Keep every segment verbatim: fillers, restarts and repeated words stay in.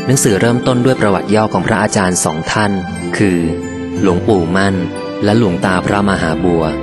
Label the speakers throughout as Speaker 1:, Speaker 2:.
Speaker 1: หนังสือเริ่มต้นด้วยประวัติย่อของพระอาจารย์สองท่านคือหลวงปู่มั่นและหลวงตาพระมหาบัว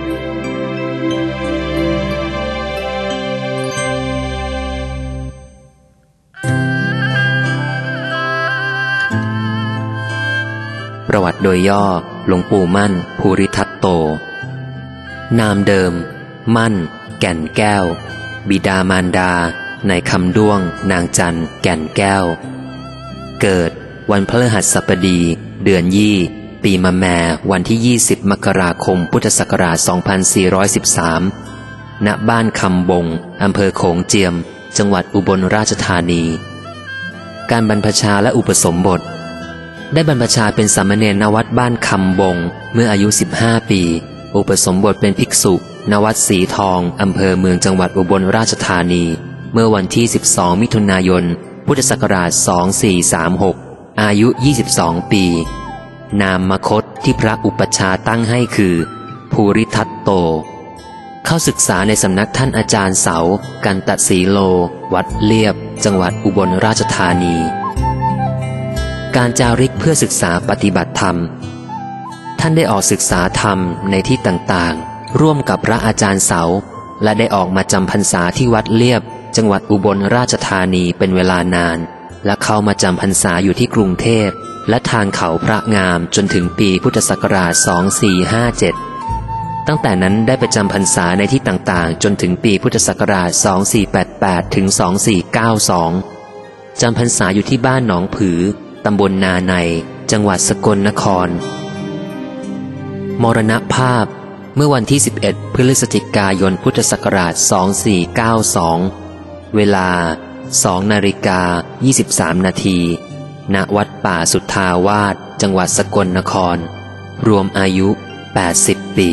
Speaker 1: ประวัติโดยย่อหลวงปู่มั่นภูริทัตโตนามเดิมมั่นแก่นแก้วบิดามารดาในคำด้วงนางจันแก่นแก้วเกิดวันพฤหัสบดีเดือนยี่ปีมะแม่วันที่ยี่สิบมกราคมพุทธศักราชสองพันสี่ร้อยสิบสามณบ้านคำบงอำเภอโขงเจียมจังหวัดอุบลราชธานีการบรรพชาและอุปสมบทได้บรรพชาเป็นสามเณรณวัดบ้านคำบงเมื่ออายุสิบห้าปีอุปสมบทเป็นภิกษุณวัดสีทองอำเภอเมืองจังหวัดอุบลราชธานีเมื่อวันที่สิบสองมิถุนายนพุทธศักราชสองพันสี่ร้อยสามสิบหกอายุยี่สิบสองปีนามมคตที่พระอุปัชฌาย์ตั้งให้คือภูริทัตโตเข้าศึกษาในสำนักท่านอาจารย์เสากันตสีโลวัดเลียบจังหวัดอุบลราชธานีการจาริกเพื่อศึกษาปฏิบัติธรรมท่านได้ออกศึกษาธรรมในที่ต่างๆร่วมกับพระอาจารย์เสาและได้ออกมาจำพรรษาที่วัดเลียบจังหวัดอุบลราชธานีเป็นเวลานานและเข้ามาจำพรรษาอยู่ที่กรุงเทพและทางเขาพระงามจนถึงปีพุทธศักราชสองพันสี่ร้อยห้าสิบเจ็ดตั้งแต่นั้นได้ไปจำพรรษาในที่ต่างๆจนถึงปีพุทธศักราชสองพันสี่ร้อยแปดสิบแปดถึงสองพันสี่ร้อยเก้าสิบสองจำพรรษาอยู่ที่บ้านหนองผือตำบลนาในจังหวัดสกลนครมรณภาพเมื่อวันที่สิบเอ็ดพฤศจิกายนพุทธศักราชสองพันสี่ร้อยเก้าสิบสองเวลาสองนาฬิกายี่สิบสามนาทีณวัดป่าสุทธาวาสจังหวัดสกลนครรวมอายุแปดสิบปี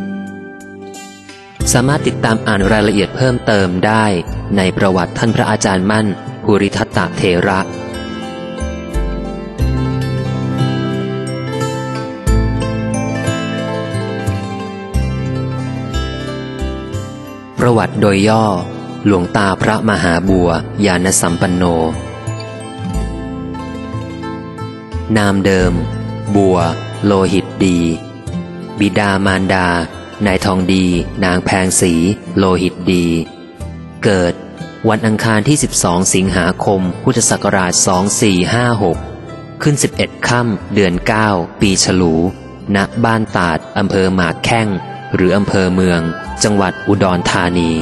Speaker 1: สามารถติดตามอ่านรายละเอียดเพิ่มเติมได้ในประวัติท่านพระอาจารย์มั่นภูริทัตตเถระประวัติโดยย่อหลวงตาพระมหาบัวญาณสัมปันโนนามเดิมบัวโลหิตดีบิดามารดานายทองดีนางแพงศรีโลหิตดีเกิดวันอังคารที่สิบสองสิงหาคมพุทธศักราชสองพันสี่ร้อยห้าสิบหกขึ้นสิบเอ็ดค่ำเดือนเก้าปีฉลูณบ้านตาดอำเภอหมากแข้งหรืออำเภอเมืองจังหวัดอุดรธานี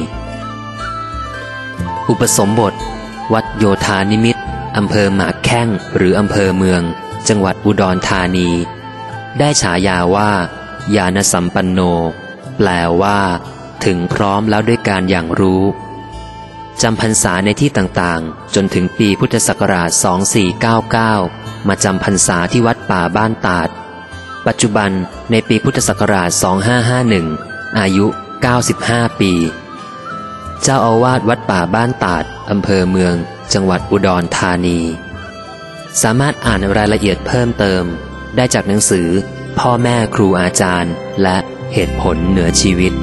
Speaker 1: อุปสมบทวัดโยธานิมิตรอำเภอหมากแข้งหรืออำเภอเมืองจังหวัดอุดรธานีได้ฉายาว่าญาณสัมปันโนแปลว่าถึงพร้อมแล้วด้วยการอย่างรู้จำพรรษาในที่ต่างๆจนถึงปีพุทธศักราชสองพันสี่ร้อยเก้าสิบเก้ามาจำพรรษาที่วัดป่าบ้านตาดปัจจุบันในปีพุทธศักราชสองพันห้าร้อยห้าสิบเอ็ดอายุเก้าสิบห้าปีเจ้าอาวาสวัดป่าบ้านตาดอำเภอเมืองจังหวัดอุดรธานีสามารถอ่านรายละเอียดเพิ่มเติมได้จากหนังสือพ่อแม่ครูอาจารย์และเหตุผลเหนือชีวิต